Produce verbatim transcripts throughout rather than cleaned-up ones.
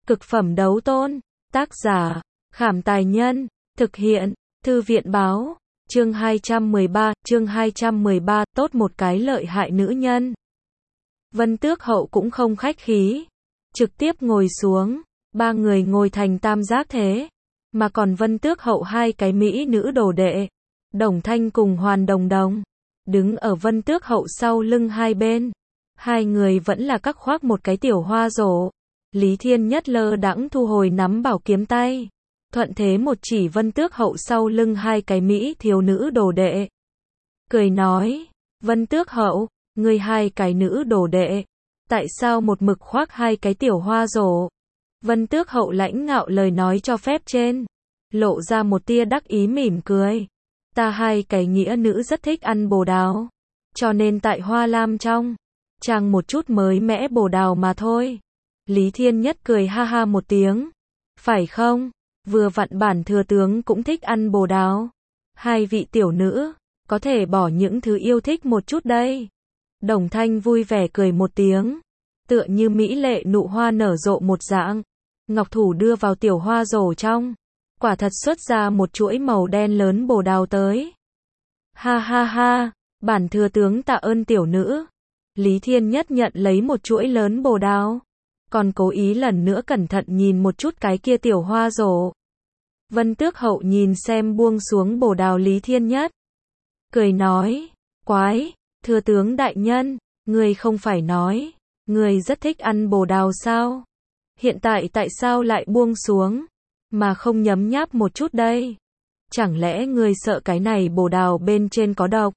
Cực phẩm đấu tôn. Tác giả, Khảm Tài Nhân. Thực hiện, Thư viện Báo. Chương hai trăm mười ba, chương hai trăm mười ba, tốt một cái lợi hại nữ nhân. Vân Tước Hậu cũng không khách khí. Trực tiếp ngồi xuống. Ba người ngồi thành tam giác thế. Mà còn Vân Tước Hậu hai cái mỹ nữ đồ đệ. Đồng Thanh cùng Hoàn Đồng Đồng. Đứng ở Vân Tước Hậu sau lưng hai bên. Hai người vẫn là các khoác một cái tiểu hoa rổ. Lý Thiên Nhất lơ đãng thu hồi nắm bảo kiếm tay. Thuận thế một chỉ Vân Tước Hậu sau lưng hai cái mỹ thiếu nữ đồ đệ. Cười nói, Vân Tước Hậu, ngươi hai cái nữ đồ đệ. Tại sao một mực khoác hai cái tiểu hoa rổ? Vân Tước Hậu lãnh ngạo lời nói cho phép trên. Lộ ra một tia đắc ý mỉm cười. Ta hai cái nghĩa nữ rất thích ăn bồ đào. Cho nên tại Hoa Lam trong. Chàng một chút mới mẽ bồ đào mà thôi. Lý Thiên Nhất cười ha ha một tiếng. Phải không? Vừa vặn bản thừa tướng cũng thích ăn bồ đào. Hai vị tiểu nữ, có thể bỏ những thứ yêu thích một chút đây. Đồng Thanh vui vẻ cười một tiếng. Tựa như mỹ lệ nụ hoa nở rộ một dạng. Ngọc thủ đưa vào tiểu hoa rổ trong. Quả thật xuất ra một chuỗi màu đen lớn bồ đào tới. Ha ha ha, bản thừa tướng tạ ơn tiểu nữ. Lý Thiên Nhất nhận lấy một chuỗi lớn bồ đào. Còn cố ý lần nữa cẩn thận nhìn một chút cái kia tiểu hoa rổ. Vân Tước Hậu nhìn xem buông xuống bồ đào Lý Thiên Nhất. Cười nói, quái, thừa tướng đại nhân, người không phải nói, người rất thích ăn bồ đào sao? Hiện tại tại sao lại buông xuống, mà không nhấm nháp một chút đây? Chẳng lẽ người sợ cái này bồ đào bên trên có độc?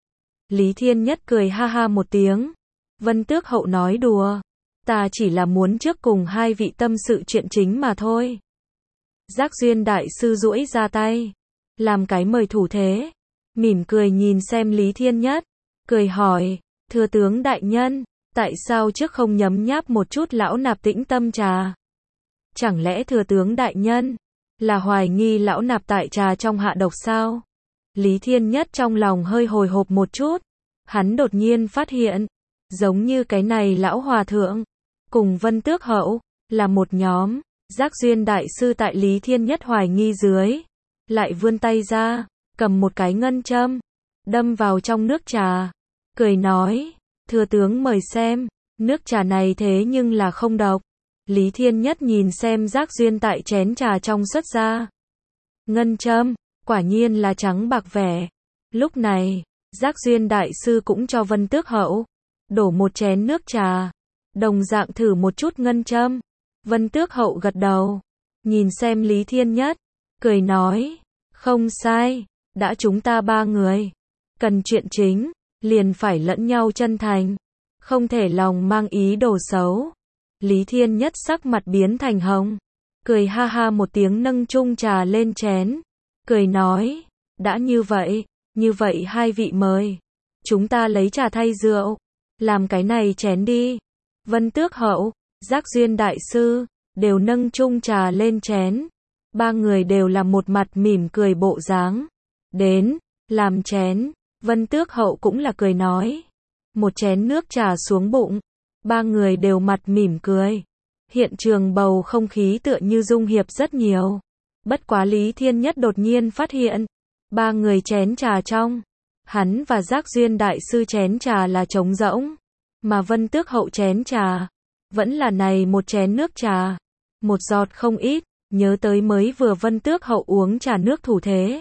Lý Thiên Nhất cười ha ha một tiếng. Vân Tước Hậu nói đùa. Ta chỉ là muốn trước cùng hai vị tâm sự chuyện chính mà thôi. Giác Duyên đại sư duỗi ra tay. Làm cái mời thủ thế. Mỉm cười nhìn xem Lý Thiên Nhất. Cười hỏi, thừa tướng đại nhân, tại sao trước không nhấm nháp một chút lão nạp tĩnh tâm trà? Chẳng lẽ thừa tướng đại nhân, là hoài nghi lão nạp tại trà trong hạ độc sao? Lý Thiên Nhất trong lòng hơi hồi hộp một chút. Hắn đột nhiên phát hiện, giống như cái này lão hòa thượng, cùng Vân Tước Hậu, là một nhóm. Giác Duyên đại sư tại Lý Thiên Nhất hoài nghi dưới, lại vươn tay ra, cầm một cái ngân châm, đâm vào trong nước trà, cười nói, thừa tướng mời xem, nước trà này thế nhưng là không độc. Lý Thiên Nhất nhìn xem Giác Duyên tại chén trà trong xuất ra. Ngân châm, quả nhiên là trắng bạc vẻ. Lúc này, Giác Duyên đại sư cũng cho Vân Tước Hậu đổ một chén nước trà, đồng dạng thử một chút ngân châm. Vân Tước Hậu gật đầu, nhìn xem Lý Thiên Nhất, cười nói, không sai, đã chúng ta ba người, cần chuyện chính, liền phải lẫn nhau chân thành, không thể lòng mang ý đồ xấu. Lý Thiên Nhất sắc mặt biến thành hồng, cười ha ha một tiếng nâng chung trà lên chén, cười nói, đã như vậy, như vậy hai vị mời, chúng ta lấy trà thay rượu, làm cái này chén đi. Vân Tước Hậu, Giác Duyên đại sư, đều nâng chung trà lên chén. Ba người đều là một mặt mỉm cười bộ dáng. Đến, làm chén. Vân Tước Hậu cũng là cười nói. Một chén nước trà xuống bụng. Ba người đều mặt mỉm cười. Hiện trường bầu không khí tựa như dung hiệp rất nhiều. Bất quá Lý Thiên Nhất đột nhiên phát hiện. Ba người chén trà trong. Hắn và Giác Duyên đại sư chén trà là trống rỗng. Mà Vân Tước Hậu chén trà vẫn là này một chén nước trà. Một giọt không ít, nhớ tới mới vừa Vân Tước Hậu uống trà nước thủ thế.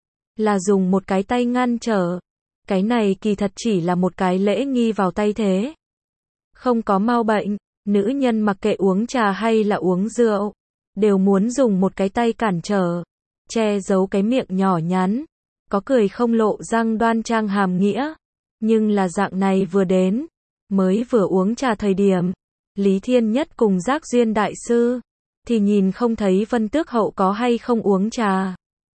Là dùng một cái tay ngăn trở. Cái này kỳ thật chỉ là một cái lễ nghi vào tay thế. Không có mau bệnh, nữ nhân mặc kệ uống trà hay là uống rượu, đều muốn dùng một cái tay cản trở, che giấu cái miệng nhỏ nhắn, có cười không lộ răng đoan trang hàm nghĩa. Nhưng là dạng này vừa đến, mới vừa uống trà thời điểm, Lý Thiên Nhất cùng Giác Duyên đại sư, thì nhìn không thấy Vân Tước Hậu có hay không uống trà.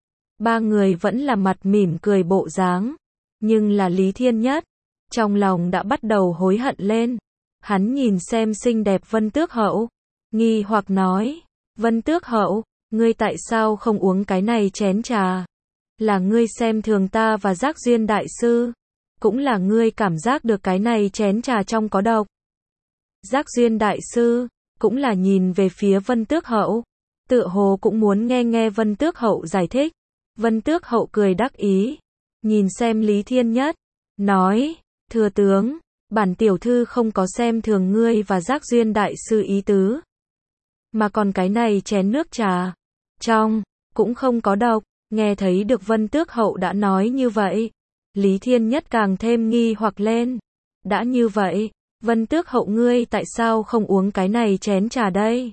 Ba người vẫn là mặt mỉm cười bộ dáng, nhưng là Lý Thiên Nhất, trong lòng đã bắt đầu hối hận lên. Hắn nhìn xem xinh đẹp Vân Tước Hậu, nghi hoặc nói, Vân Tước Hậu, ngươi tại sao không uống cái này chén trà? Là ngươi xem thường ta và Giác Duyên đại sư, cũng là ngươi cảm giác được cái này chén trà trong có độc. Giác Duyên đại sư, cũng là nhìn về phía Vân Tước Hậu, tựa hồ cũng muốn nghe nghe Vân Tước Hậu giải thích. Vân Tước Hậu cười đắc ý, nhìn xem Lý Thiên Nhất, nói, thừa tướng, bản tiểu thư không có xem thường ngươi và Giác Duyên đại sư ý tứ, mà còn cái này chén nước trà, trong, cũng không có độc. Nghe thấy được Vân Tước Hậu đã nói như vậy, Lý Thiên Nhất càng thêm nghi hoặc lên. Đã như vậy, Vân Tước Hậu ngươi tại sao không uống cái này chén trà đây?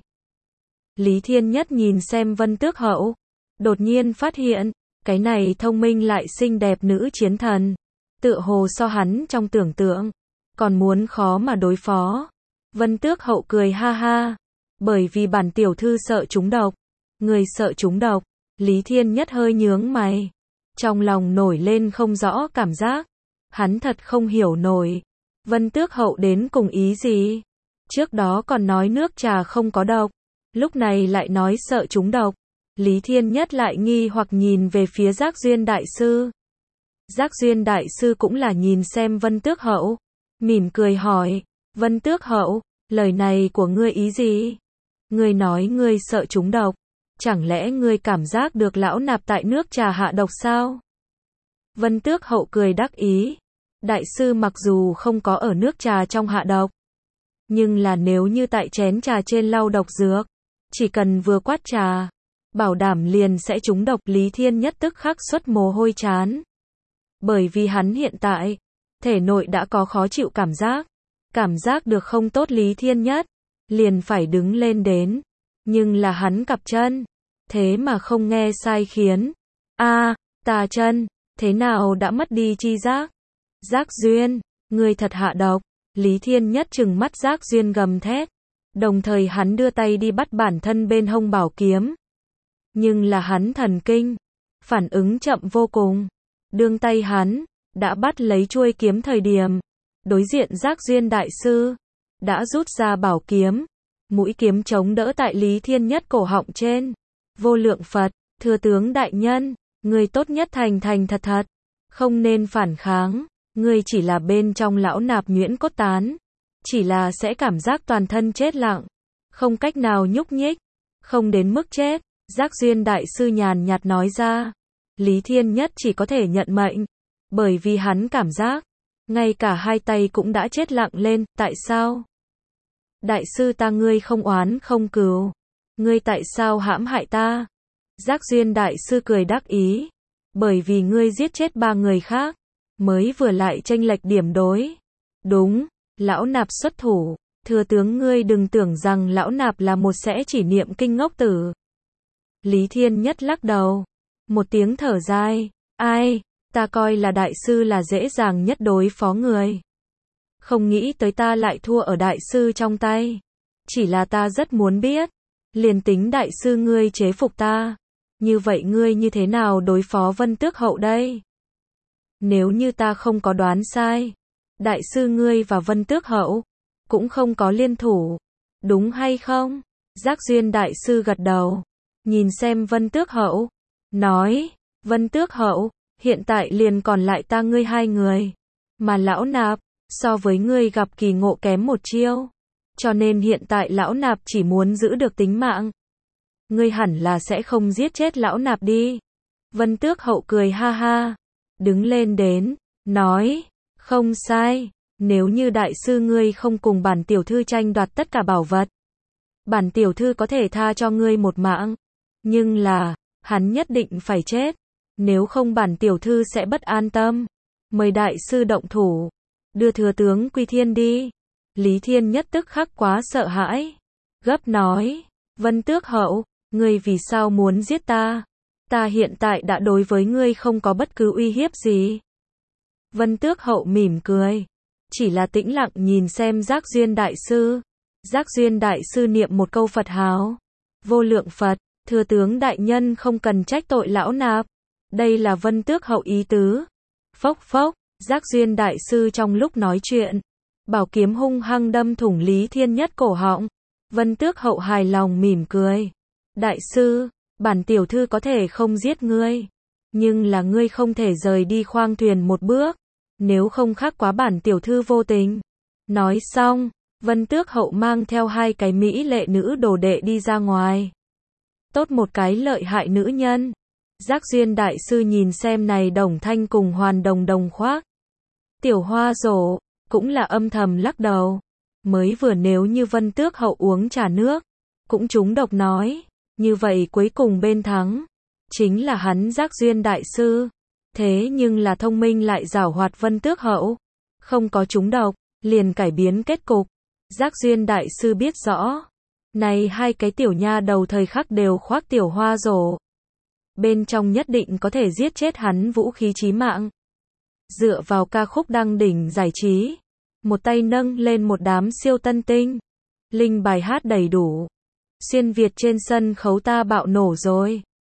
Lý Thiên Nhất nhìn xem Vân Tước Hậu, đột nhiên phát hiện, cái này thông minh lại xinh đẹp nữ chiến thần, tựa hồ so hắn trong tưởng tượng, còn muốn khó mà đối phó. Vân Tước Hậu cười ha ha, bởi vì bản tiểu thư sợ trúng độc. Người sợ trúng độc, Lý Thiên Nhất hơi nhướng mày, trong lòng nổi lên không rõ cảm giác, hắn thật không hiểu nổi, Vân Tước Hậu đến cùng ý gì? Trước đó còn nói nước trà không có độc, lúc này lại nói sợ trúng độc. Lý Thiên Nhất lại nghi hoặc nhìn về phía Giác Duyên đại sư. Giác Duyên đại sư cũng là nhìn xem Vân Tước Hậu, mỉm cười hỏi, Vân Tước Hậu, lời này của ngươi ý gì? Ngươi nói ngươi sợ trúng độc, chẳng lẽ ngươi cảm giác được lão nạp tại nước trà hạ độc sao? Vân Tước Hậu cười đắc ý, đại sư mặc dù không có ở nước trà trong hạ độc, nhưng là nếu như tại chén trà trên lau độc dược, chỉ cần vừa quát trà, bảo đảm liền sẽ trúng độc. Lý Thiên Nhất tức khắc xuất mồ hôi chán, bởi vì hắn hiện tại, thể nội đã có khó chịu cảm giác, cảm giác được không tốt. Lý Thiên Nhất liền phải đứng lên đến, nhưng là hắn cặp chân, thế mà không nghe sai khiến. A, tà chân, thế nào đã mất đi chi giác? Giác Duyên, ngươi thật hạ độc. Lý Thiên Nhất trừng mắt Giác Duyên gầm thét, đồng thời hắn đưa tay đi bắt bản thân bên hông bảo kiếm. Nhưng là hắn thần kinh, phản ứng chậm vô cùng. Đương tay hắn đã bắt lấy chuôi kiếm thời điểm, đối diện Giác Duyên đại sư đã rút ra bảo kiếm, mũi kiếm chống đỡ tại Lý Thiên Nhất cổ họng trên. Vô Lượng Phật, thừa tướng đại nhân, người tốt nhất thành thành thật thật, không nên phản kháng, ngươi chỉ là bên trong lão nạp nhuyễn cốt tán, chỉ là sẽ cảm giác toàn thân chết lặng, không cách nào nhúc nhích, không đến mức chết. Giác Duyên đại sư nhàn nhạt nói ra. Lý Thiên Nhất chỉ có thể nhận mệnh, bởi vì hắn cảm giác, ngay cả hai tay cũng đã chết lặng lên. Tại sao? Đại sư ta, ngươi không oán không cừu, ngươi tại sao hãm hại ta? Giác Duyên đại sư cười đắc ý, bởi vì ngươi giết chết ba người khác, mới vừa lại chênh lệch điểm đối. Đúng, lão nạp xuất thủ, thừa tướng ngươi đừng tưởng rằng lão nạp là một sẽ chỉ niệm kinh ngốc tử. Lý Thiên Nhất lắc đầu, một tiếng thở dài, ai, ta coi là đại sư là dễ dàng nhất đối phó người. Không nghĩ tới ta lại thua ở đại sư trong tay. Chỉ là ta rất muốn biết, liền tính đại sư ngươi chế phục ta, như vậy ngươi như thế nào đối phó Vân Tước Hậu đây? Nếu như ta không có đoán sai, đại sư ngươi và Vân Tước Hậu cũng không có liên thủ, đúng hay không? Giác Duyên đại sư gật đầu, nhìn xem Vân Tước Hậu, nói, Vân Tước Hậu, hiện tại liền còn lại ta ngươi hai người, mà lão nạp, so với ngươi gặp kỳ ngộ kém một chiêu, cho nên hiện tại lão nạp chỉ muốn giữ được tính mạng. Ngươi hẳn là sẽ không giết chết lão nạp đi. Vân Tước Hậu cười ha ha, đứng lên đến, nói, không sai, nếu như đại sư ngươi không cùng bản tiểu thư tranh đoạt tất cả bảo vật, bản tiểu thư có thể tha cho ngươi một mạng, nhưng là, hắn nhất định phải chết, nếu không bản tiểu thư sẽ bất an tâm. Mời đại sư động thủ, đưa thừa tướng quy thiên đi. Lý Thiên Nhất tức khắc quá sợ hãi, gấp nói, Vân Tước Hậu, ngươi vì sao muốn giết ta? Ta hiện tại đã đối với ngươi không có bất cứ uy hiếp gì. Vân Tước Hậu mỉm cười, chỉ là tĩnh lặng nhìn xem Giác Duyên đại sư. Giác Duyên đại sư niệm một câu Phật hào, Vô Lượng Phật, thừa tướng đại nhân không cần trách tội lão nạp, đây là Vân Tước Hậu ý tứ. Phốc phốc, Giác Duyên đại sư trong lúc nói chuyện, bảo kiếm hung hăng đâm thủng Lý Thiên Nhất cổ họng. Vân Tước Hậu hài lòng mỉm cười, đại sư, bản tiểu thư có thể không giết ngươi, nhưng là ngươi không thể rời đi khoang thuyền một bước, nếu không khác quá bản tiểu thư vô tình. Nói xong, Vân Tước Hậu mang theo hai cái mỹ lệ nữ đồ đệ đi ra ngoài. Tốt một cái lợi hại nữ nhân. Giác Duyên đại sư nhìn xem này Đồng Thanh cùng Hoàn Đồng đồng khoác. Tiểu Hoa Dỗ cũng là âm thầm lắc đầu. Mới vừa nếu như Vân Tước Hậu uống trà nước, cũng trúng độc nói, như vậy cuối cùng bên thắng chính là hắn Giác Duyên đại sư. Thế nhưng là thông minh lại giảo hoạt Vân Tước Hậu, không có trúng độc, liền cải biến kết cục. Giác Duyên đại sư biết rõ, này hai cái tiểu nha đầu thời khắc đều khoác Tiểu Hoa Dỗ, bên trong nhất định có thể giết chết hắn vũ khí chí mạng. Dựa vào ca khúc đăng đỉnh giải trí, một tay nâng lên một đám siêu tân tinh, linh bài hát đầy đủ, xuyên Việt trên sân khấu ta bạo nổ rồi.